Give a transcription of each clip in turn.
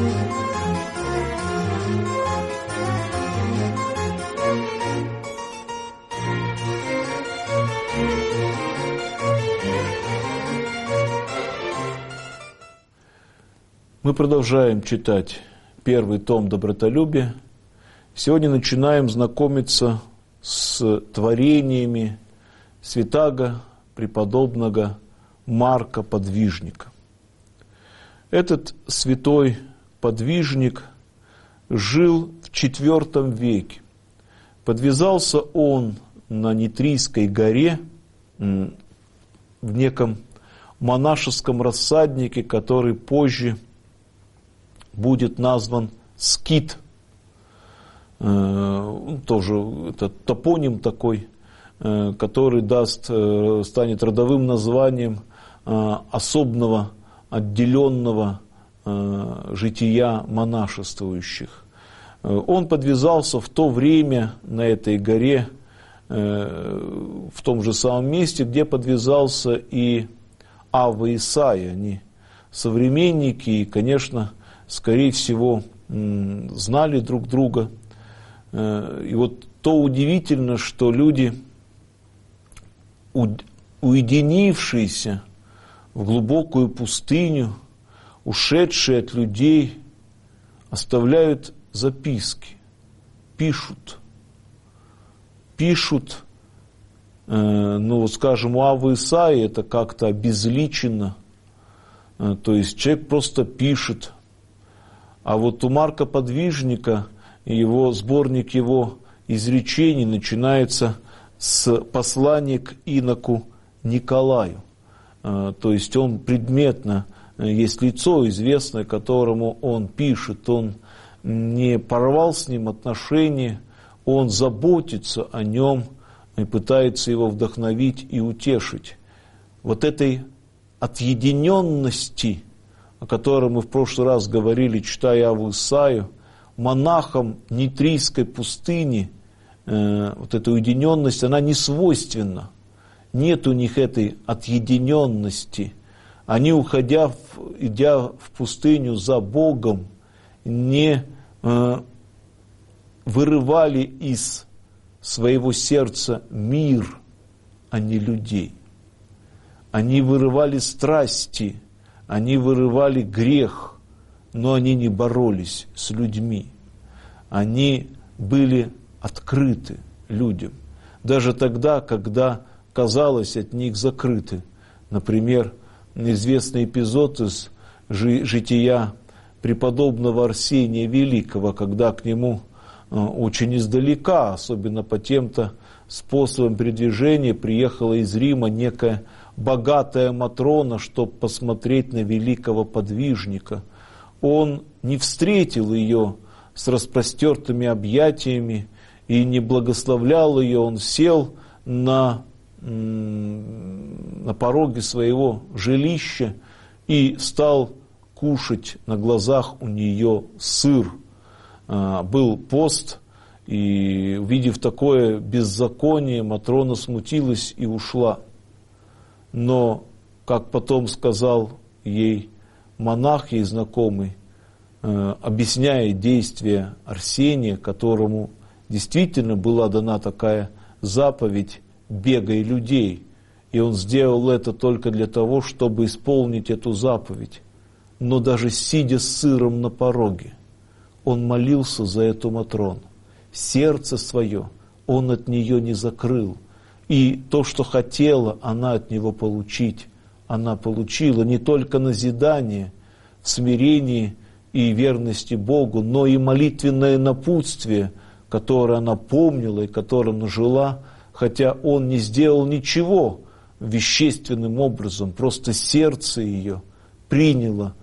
Мы продолжаем читать первый том «Добротолюбие». Сегодня начинаем знакомиться с творениями святаго преподобного Марка Подвижника. Этот святой подвижник жил в IV веке. Подвязался он на Нитрийской горе в неком монашеском рассаднике, который позже будет назван Скит. Тоже это топоним такой, который станет родовым названием особенного, отделенного жития монашествующих. Он подвязался в то время на этой горе, в том же самом месте, где подвязался и Авва Исаия. Они современники и, конечно, скорее всего, знали друг друга. И вот то удивительно, что люди, уединившиеся в глубокую пустыню, ушедшие от людей, оставляют записки, пишут, скажем, у Аввы Исаии это как-то обезличено, то есть человек просто пишет. А вот у Марка Подвижника, сборник его изречений начинается с послания к иноку Николаю. То есть он предметно, есть лицо известное, которому он пишет, он не порвал с ним отношения, он заботится о нем и пытается его вдохновить и утешить. Вот этой отъединенности, о котором мы в прошлый раз говорили, читая Авву Исаию, монахам Нитрийской пустыни, вот эта уединенность, она не свойственна. Нет у них этой отъединенности. Они, идя в пустыню за Богом, не вырывали из своего сердца мир, а не людей. Они вырывали страсти, они вырывали грех, но они не боролись с людьми. Они были открыты людям. Даже тогда, когда казалось от них закрыты. Например, известный эпизод из жития преподобного Арсения Великого, когда к нему очень издалека, особенно по тем-то способам передвижения, приехала из Рима некая богатая Матрона, чтобы посмотреть на великого подвижника. Он не встретил ее с распростертыми объятиями и не благословлял ее. Он сел на пороге своего жилища и стал кушать на глазах у нее сыр. Был пост, и, увидев такое беззаконие, Матрона смутилась и ушла. Но, как потом сказал ей монах, ей знакомый, объясняя действия Арсения, которому действительно была дана такая заповедь «бегай людей», и он сделал это только для того, чтобы исполнить эту заповедь. Но даже сидя с сыром на пороге, он молился за эту Матрону. Сердце свое он от нее не закрыл. И то, что хотела она от него получить, она получила не только назидание в смирении и верности Богу, но и молитвенное напутствие, которое она помнила и которым она жила, хотя он не сделал ничего вещественным образом, просто сердце его приняло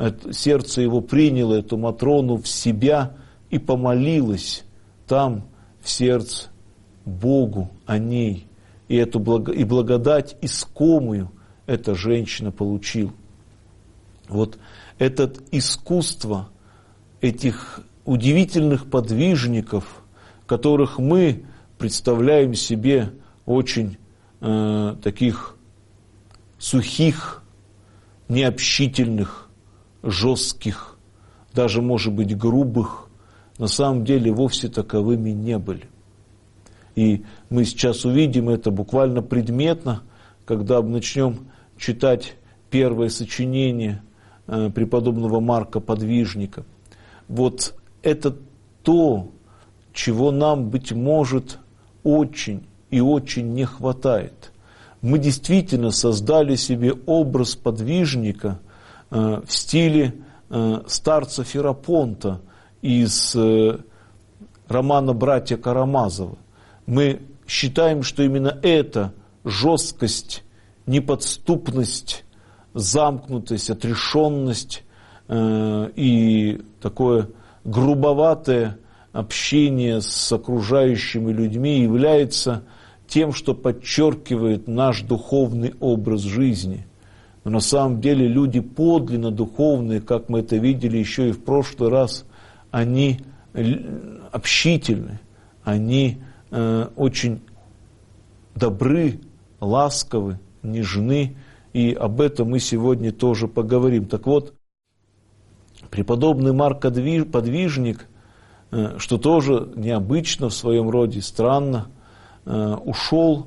эту Матрону в себя и помолилось там в сердце Богу о ней. И благодать искомую эта женщина получила. Вот это искусство этих удивительных подвижников, которых мы представляем себе очень таких сухих, необщительных, жестких, даже, может быть, грубых, на самом деле вовсе таковыми не были. И мы сейчас увидим это буквально предметно, когда начнем читать первое сочинение преподобного Марка Подвижника. Вот это то, чего нам, быть может, очень и очень не хватает. Мы действительно создали себе образ подвижника в стиле старца Ферапонта из романа «Братья Карамазовы». Мы считаем, что именно эта жесткость, неподступность, замкнутость, отрешенность и такое грубоватое общение с окружающими людьми является тем, что подчеркивает наш духовный образ жизни. Но на самом деле люди подлинно духовные, как мы это видели еще и в прошлый раз, они общительны, они очень добры, ласковы, нежны, и об этом мы сегодня тоже поговорим. Так вот, преподобный Марк Подвижник, что тоже необычно в своем роде, странно, ушел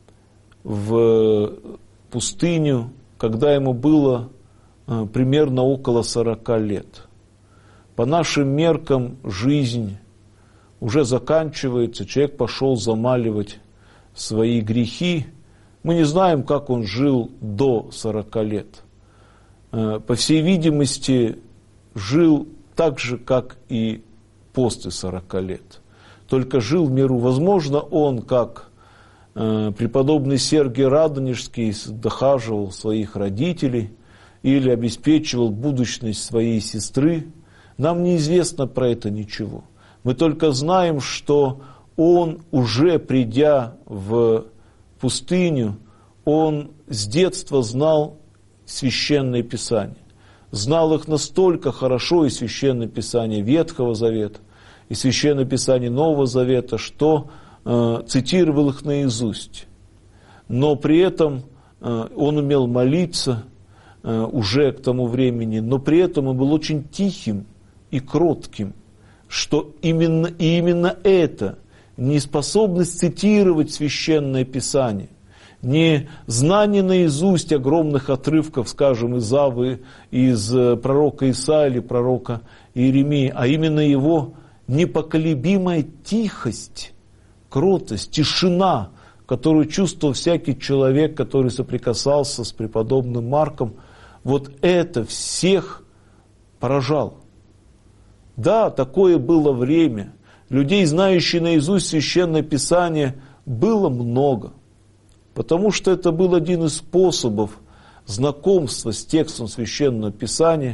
в пустыню, когда ему было примерно около 40 лет. По нашим меркам жизнь уже заканчивается, человек пошел замаливать свои грехи. Мы не знаем, как он жил до 40 лет. По всей видимости, жил так же, как и после 40 лет. Только жил в миру. Возможно, он, как преподобный Сергий Радонежский, дохаживал своих родителей или обеспечивал будущность своей сестры. Нам неизвестно про это ничего. Мы только знаем, что он, уже придя в пустыню, он с детства знал Священное Писание. Знал их настолько хорошо, и Священное Писание Ветхого Завета, и Священное Писание Нового Завета, что цитировал их наизусть. Но при этом он умел молиться уже к тому времени, но при этом он был очень тихим и кротким, что именно это, неспособность цитировать Священное Писание, не знание наизусть огромных отрывков, скажем, из пророка Исаия или пророка Иеремии, а именно его непоколебимая тихость, кротость, тишина, которую чувствовал всякий человек, который соприкасался с преподобным Марком, вот это всех поражало. Да, такое было время. Людей, знающих наизусть Священное Писание, было много. Потому что это был один из способов знакомства с текстом Священного Писания,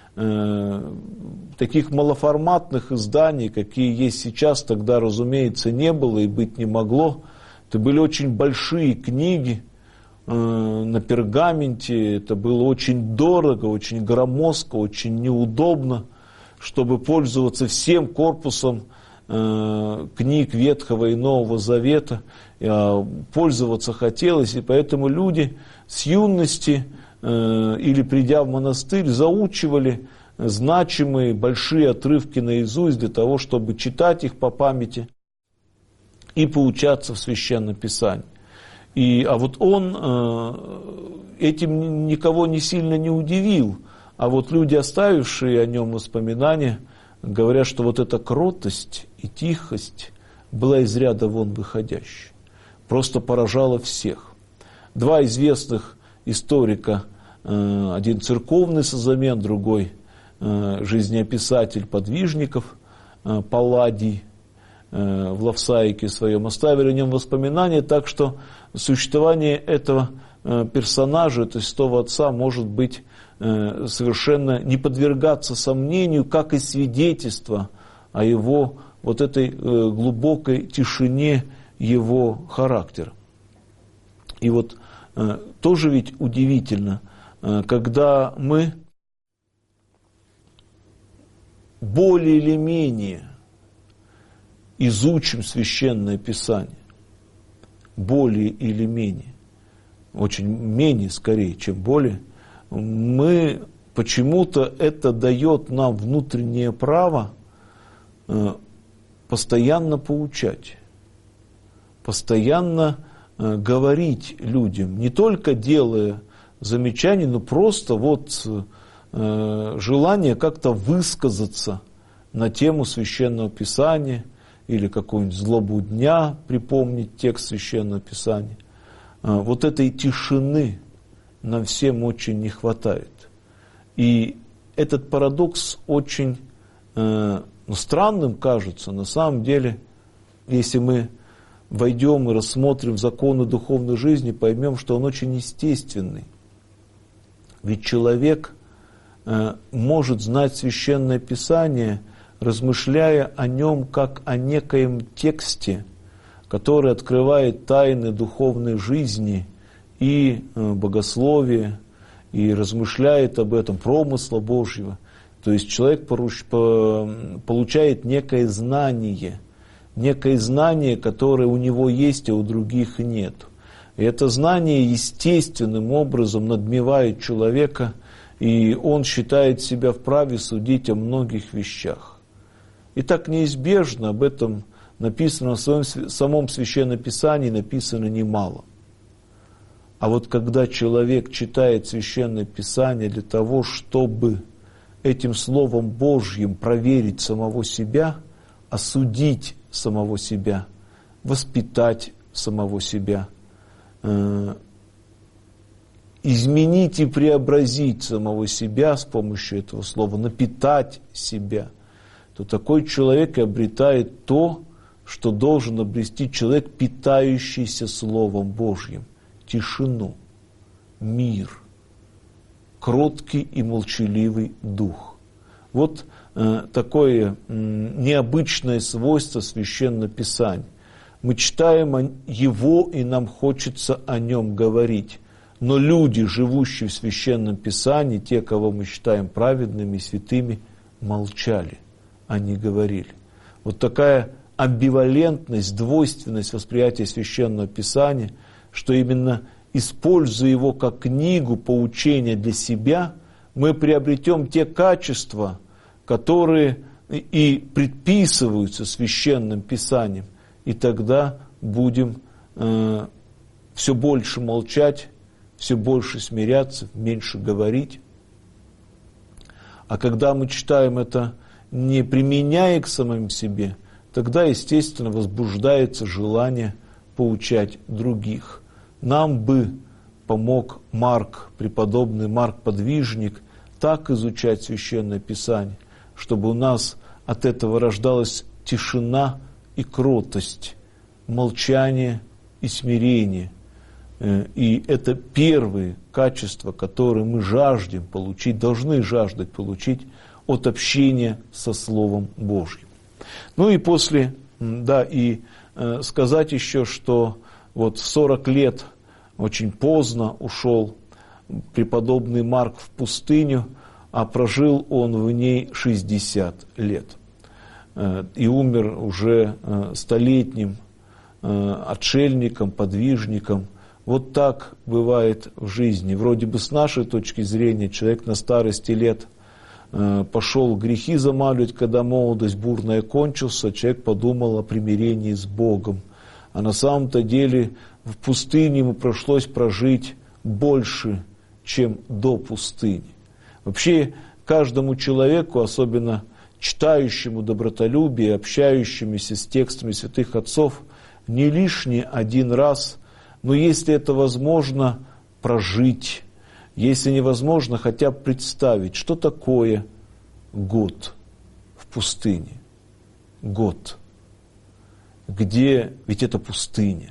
таких малоформатных изданий, какие есть сейчас, тогда, разумеется, не было и быть не могло. Это были очень большие книги на пергаменте, это было очень дорого, очень громоздко, очень неудобно, чтобы пользоваться всем корпусом книг Ветхого и Нового Завета. Пользоваться хотелось, и поэтому люди с юности или придя в монастырь заучивали значимые большие отрывки наизусть для того, чтобы читать их по памяти и поучаться в Священном Писании. А вот он этим никого не сильно не удивил, а вот люди, оставившие о нем воспоминания, говорят, что вот эта кротость и тихость была из ряда вон выходящей. Просто поражала всех. Два известных историка, один церковный созамен, другой жизнеописатель подвижников, Палладий, в Лавсаике своем, оставили о нем воспоминания, так что существование этого персонажа, то есть святого отца, может быть совершенно не подвергаться сомнению, как и свидетельство о его вот этой глубокой тишине его характера. И вот тоже ведь удивительно, когда мы более или менее изучим Священное Писание, более или менее, очень менее скорее, чем более, мы почему-то это дает нам внутреннее право постоянно поучать, постоянно говорить людям, не только делая замечания, но просто вот желание как-то высказаться на тему Священного Писания или какую-нибудь злобу дня припомнить текст Священного Писания. Вот этой тишины нам всем очень не хватает. И этот парадокс очень странным кажется. На самом деле, если мы войдем и рассмотрим законы духовной жизни, поймем, что он очень естественный. Ведь человек может знать Священное Писание, размышляя о нем как о некоем тексте, который открывает тайны духовной жизни и богословия, и размышляет об этом, промысла Божьего. То есть человек получает некое знание, которое у него есть, а у других нет. И это знание естественным образом надмевает человека, и он считает себя вправе судить о многих вещах. И так неизбежно, об этом написано в самом Священном Писании, написано немало. А вот когда человек читает Священное Писание для того, чтобы этим Словом Божьим проверить самого себя, осудить самого себя, воспитать самого себя, изменить и преобразить самого себя с помощью этого слова, напитать себя, то такой человек и обретает то, что должен обрести человек, питающийся Словом Божьим: тишину, мир, кроткий и молчаливый дух. Вот такое необычное свойство Священного Писания. Мы читаем его, и нам хочется о нем говорить. Но люди, живущие в Священном Писании, те, кого мы считаем праведными, святыми, молчали, а не говорили. Вот такая амбивалентность, двойственность восприятия Священного Писания, что именно используя его как книгу поучения для себя, мы приобретем те качества, которые и предписываются Священным Писанием, и тогда будем все больше молчать, все больше смиряться, меньше говорить. А когда мы читаем это, не применяя к самим себе, тогда, естественно, возбуждается желание поучать других. Нам бы помог Марк, преподобный Марк Подвижник, так изучать Священное Писание, чтобы у нас от этого рождалась тишина и кротость, молчание и смирение. И это первые качества, которые мы жаждем получить, должны жаждать получить от общения со Словом Божьим. Ну и после, сказать еще, что вот в 40 лет очень поздно ушел преподобный Марк в пустыню, а прожил он в ней 60 лет. И умер уже столетним отшельником, подвижником. Вот так бывает в жизни. Вроде бы с нашей точки зрения человек на старости лет пошел грехи замаливать, когда молодость бурная кончился, человек подумал о примирении с Богом. А на самом-то деле в пустыне ему пришлось прожить больше, чем до пустыни. Вообще каждому человеку, особенно читающему добротолюбие, общающемуся с текстами святых отцов, не лишний один раз, но если это возможно, прожить, если невозможно, хотя бы представить, что такое год в пустыне. Год. Где, ведь это пустыня.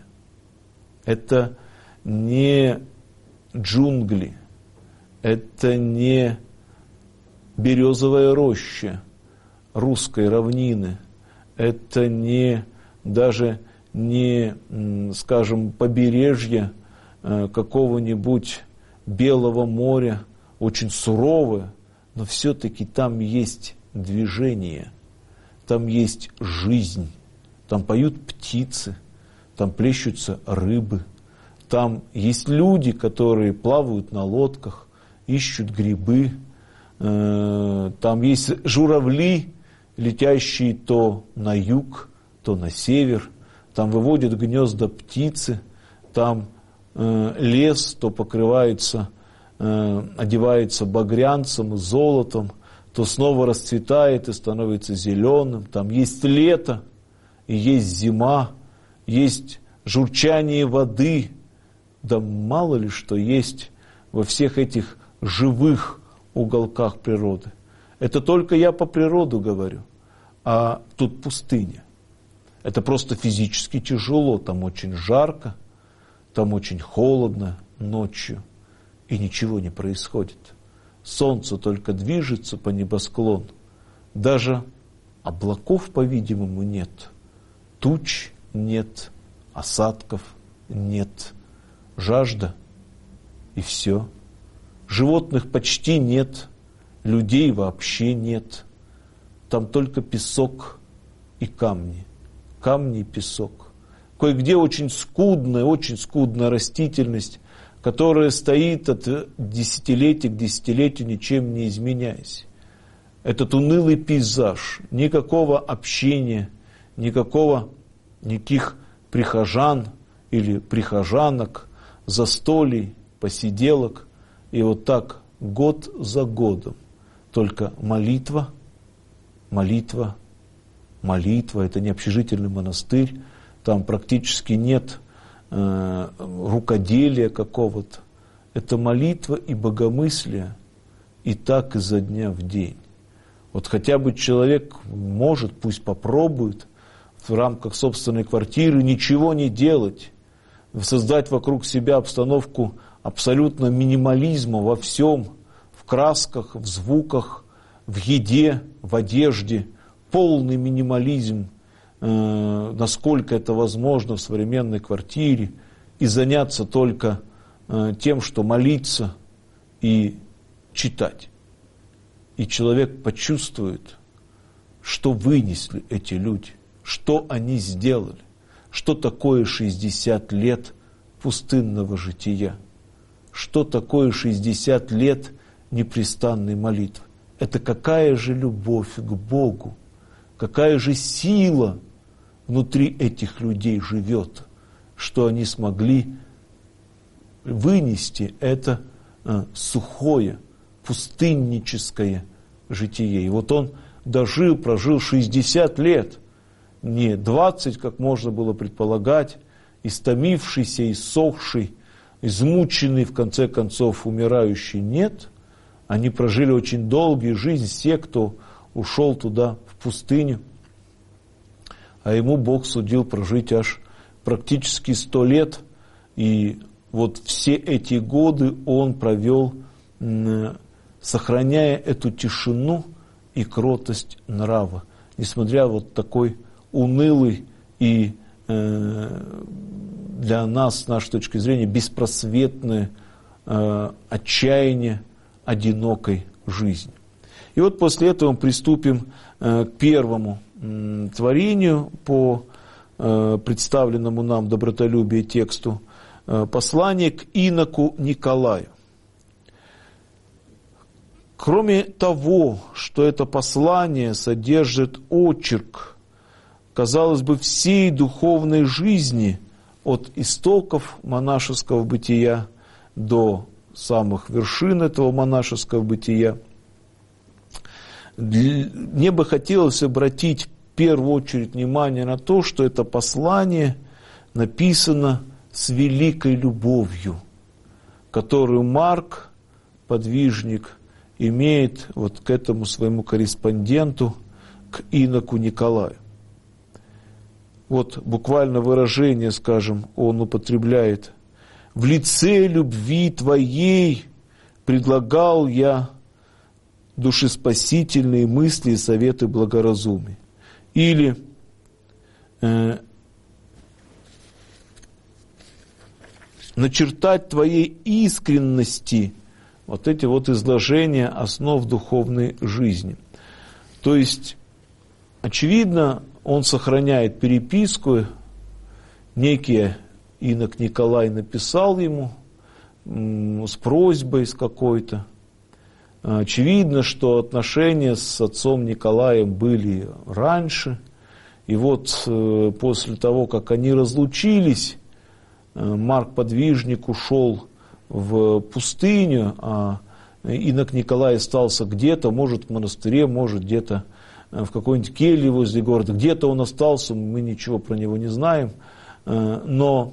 Это не джунгли, это не березовая роща русской равнины, это даже не, скажем, побережье какого-нибудь Белого моря, очень суровое, но все-таки там есть движение, там есть жизнь, там поют птицы, там плещутся рыбы, там есть люди, которые плавают на лодках, ищут грибы, там есть журавли, летящие то на юг, то на север, там выводят гнезда птицы, там лес то покрывается, одевается багрянцем и золотом, то снова расцветает и становится зеленым. Там есть лето, и есть зима, есть журчание воды. Да мало ли что есть во всех этих живых уголках природы. Это только я по природу говорю, а тут пустыня. Это просто физически тяжело, там очень жарко, там очень холодно ночью, и ничего не происходит. Солнце только движется по небосклону, даже облаков, по-видимому, нет, туч нет, осадков нет, жажда и все. Животных почти нет, людей вообще нет. Там только песок и камни. Камни и песок. Кое-где очень скудная растительность, которая стоит от десятилетия к десятилетию, ничем не изменяясь. Этот унылый пейзаж, никакого общения, никаких прихожан или прихожанок, застолий, посиделок. И вот так год за годом только молитва, молитва, молитва. Это не общежительный монастырь, там практически нет рукоделия какого-то. Это молитва и богомыслие, и так изо дня в день. Вот хотя бы человек может, пусть попробует в рамках собственной квартиры ничего не делать, создать вокруг себя обстановку абсолютно минимализма во всем, в красках, в звуках, в еде, в одежде, полный минимализм, насколько это возможно в современной квартире, и заняться только тем, что молиться и читать. И человек почувствует, что вынесли эти люди, что они сделали, что такое 60 лет пустынного жития, что такое 60 лет непрестанной молитвы. Это какая же любовь к Богу, какая же сила внутри этих людей живет, что они смогли вынести это сухое, пустынническое житие. И вот он прожил 60 лет, не 20, как можно было предполагать, истомившийся, иссохший, измученный, в конце концов, умирающий. Нет, они прожили очень долгую жизнь, все, кто ушел туда, в пустыню. А ему Бог судил прожить аж практически 100 лет. И вот все эти годы он провел, сохраняя эту тишину и кротость нрава, несмотря вот такой унылый и для нас, с нашей точки зрения, беспросветное отчаяние одинокой жизни. И вот после этого мы приступим к первому творению по представленному нам добротолюбие тексту, послание к иноку Николаю. Кроме того, что это послание содержит очерк, казалось бы, всей духовной жизни от истоков монашеского бытия до самых вершин этого монашеского бытия, мне бы хотелось обратить в первую очередь внимание на то, что это послание написано с великой любовью, которую Марк, подвижник, имеет вот к этому своему корреспонденту, к иноку Николаю. Вот буквально выражение, скажем, он употребляет: «В лице любви твоей предлагал я душеспасительные мысли и советы благоразумия». Или начертать твоей искренности вот эти вот изложения основ духовной жизни. То есть, очевидно, он сохраняет переписку, некий инок Николай написал ему с просьбой с какой-то, Очевидно, что отношения с отцом Николаем были раньше. И вот после того, как они разлучились, Марк Подвижник ушел в пустыню, а инок Николай остался где-то, может в монастыре, может где-то в какой-нибудь келье возле города. Где-то он остался, мы ничего про него не знаем. Но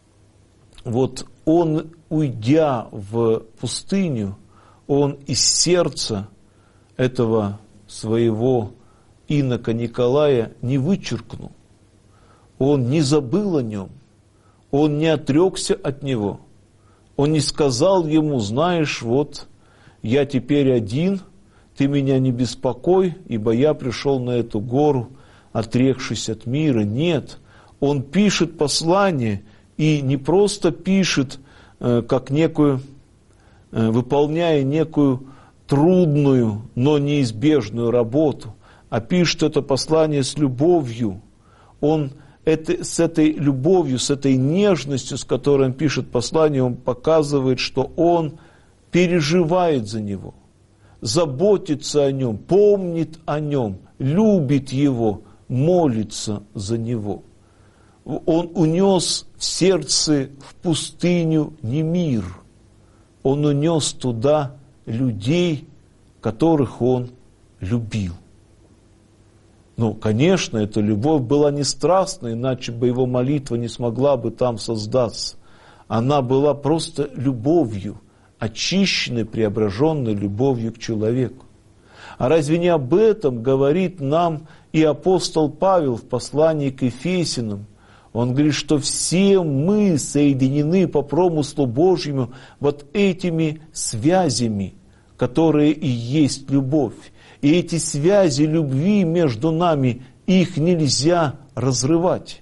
вот он, уйдя в пустыню, он из сердца этого своего инока Николая не вычеркнул. Он не забыл о нем. Он не отрекся от него. Он не сказал ему: знаешь, вот я теперь один, ты меня не беспокой, ибо я пришел на эту гору, отрекшись от мира. Нет, он пишет послание, и не просто пишет, как некую, выполняя некую трудную, но неизбежную работу, а пишет это послание с любовью. Он с этой любовью, с этой нежностью, с которой он пишет послание, он показывает, что он переживает за него, заботится о нем, помнит о нем, любит его, молится за него. Он унес в сердце, в пустыню не мир, он унес туда людей, которых он любил. Ну, конечно, эта любовь была не страстной, иначе бы его молитва не смогла бы там создаться. Она была просто любовью, очищенной, преображенной любовью к человеку. А разве не об этом говорит нам и апостол Павел в послании к Ефесянам? Он говорит, что все мы соединены по промыслу Божьему вот этими связями, которые и есть любовь. И эти связи любви между нами, их нельзя разрывать.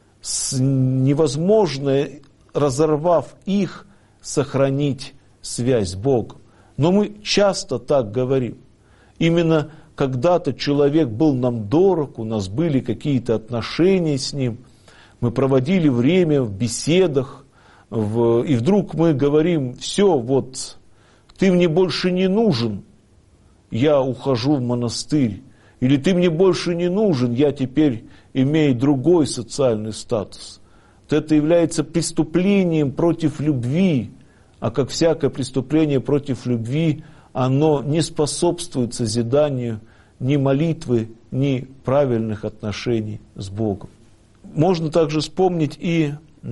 Невозможно, разорвав их, сохранить связь с Богом. Но мы часто так говорим. Именно когда-то человек был нам дорог, у нас были какие-то отношения с ним, мы проводили время в беседах, и вдруг мы говорим: все, вот, ты мне больше не нужен, я ухожу в монастырь. Или ты мне больше не нужен, я теперь имею другой социальный статус. Вот это является преступлением против любви, а как всякое преступление против любви, оно не способствует созиданию ни молитвы, ни правильных отношений с Богом. Можно также вспомнить и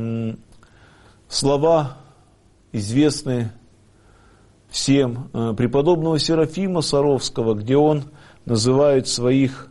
слова, известные всем, преподобного Серафима Саровского, где он называет своих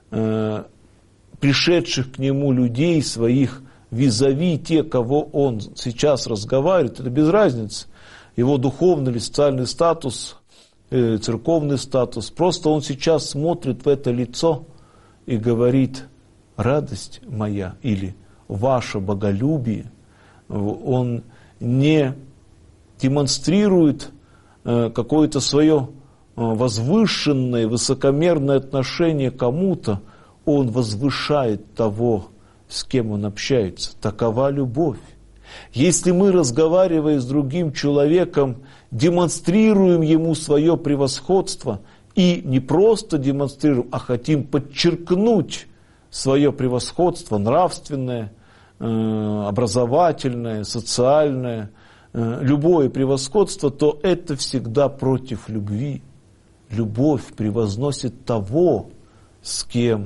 пришедших к нему людей, своих визави, те, кого он сейчас разговаривает, это без разницы, его духовный или социальный статус, церковный статус, просто он сейчас смотрит в это лицо и говорит: радость моя или ваше боголюбие. Он не демонстрирует какое-то свое возвышенное, высокомерное отношение к кому-то, он возвышает того, с кем он общается. Такова любовь. Если мы, разговаривая с другим человеком, демонстрируем ему свое превосходство, и не просто демонстрируем, а хотим подчеркнуть свое превосходство нравственное, образовательное, социальное, любое превосходство, то это всегда против любви. Любовь превозносит того, с кем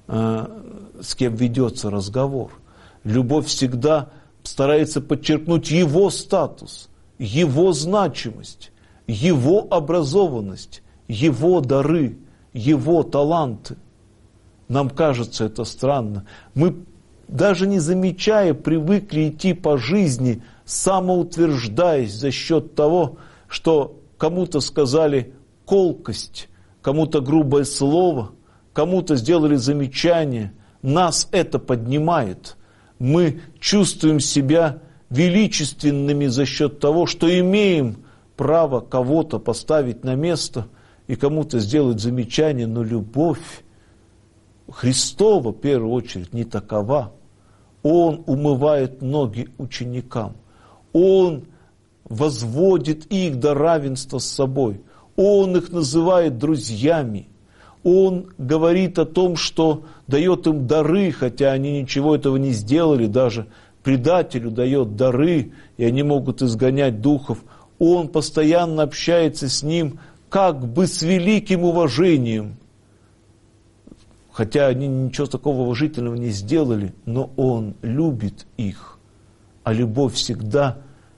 ведется разговор. Любовь всегда старается подчеркнуть его статус, его значимость, его образованность, его дары, его таланты. Нам кажется это странно. Мы, даже не замечая, привыкли идти по жизни, самоутверждаясь за счет того, что кому-то сказали колкость, кому-то грубое слово, кому-то сделали замечание. Нас это поднимает. Мы чувствуем себя величественными за счет того, что имеем право кого-то поставить на место и кому-то сделать замечание, но любовь Христова, в первую очередь, не такова. Он умывает ноги ученикам. Он возводит их до равенства с собой. Он их называет друзьями. Он говорит о том, что дает им дары, хотя они ничего этого не сделали, даже предателю дает дары, и они могут изгонять духов. Он постоянно общается с ним как бы с великим уважением, хотя они ничего такого уважительного не сделали, но он любит их, а любовь всегда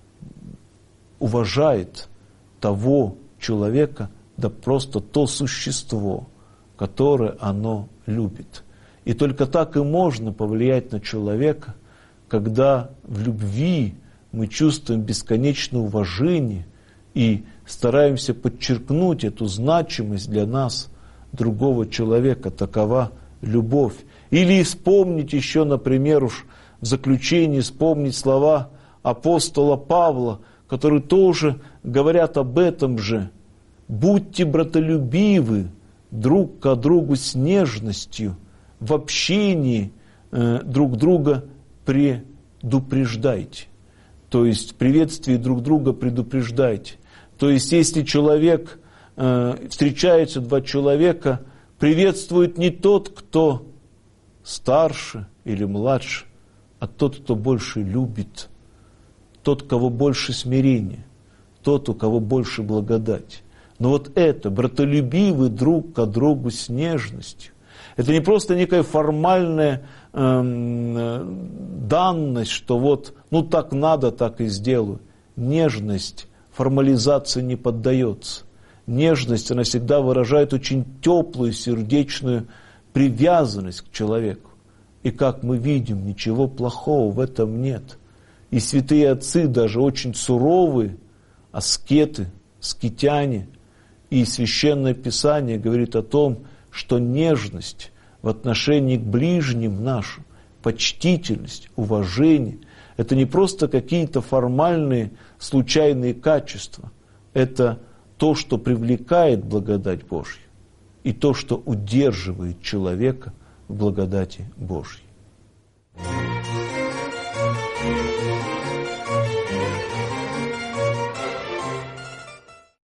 уважает того человека, да просто то существо, которое оно любит. И только так и можно повлиять на человека, когда в любви мы чувствуем бесконечное уважение и стараемся подчеркнуть эту значимость для нас другого человека. Такова любовь. Или вспомнить еще, например, уж в заключении вспомнить слова апостола Павла, которые тоже говорят об этом же. «Будьте братолюбивы друг к другу с нежностью, в общении друг друга предупреждайте». То есть в приветствии друг друга предупреждайте. То есть если человек, встречаются два человека, приветствует не тот, кто старше или младше, а тот, кто больше любит, тот, у кого больше смирения, тот, у кого больше благодати. Но вот это, братолюбивый друг к другу с нежностью, это не просто некая формальная данность, что вот, ну так надо, так и сделаю. Нежность формализации не поддается. Нежность, она всегда выражает очень теплую, сердечную привязанность к человеку. И как мы видим, ничего плохого в этом нет. И святые отцы, даже очень суровые, аскеты, скитяне, и Священное Писание говорит о том, что нежность в отношении к ближним нашим, почтительность, уважение, это не просто какие-то формальные, случайные качества. Это то, что привлекает благодать Божью, и то, что удерживает человека в благодати Божьей.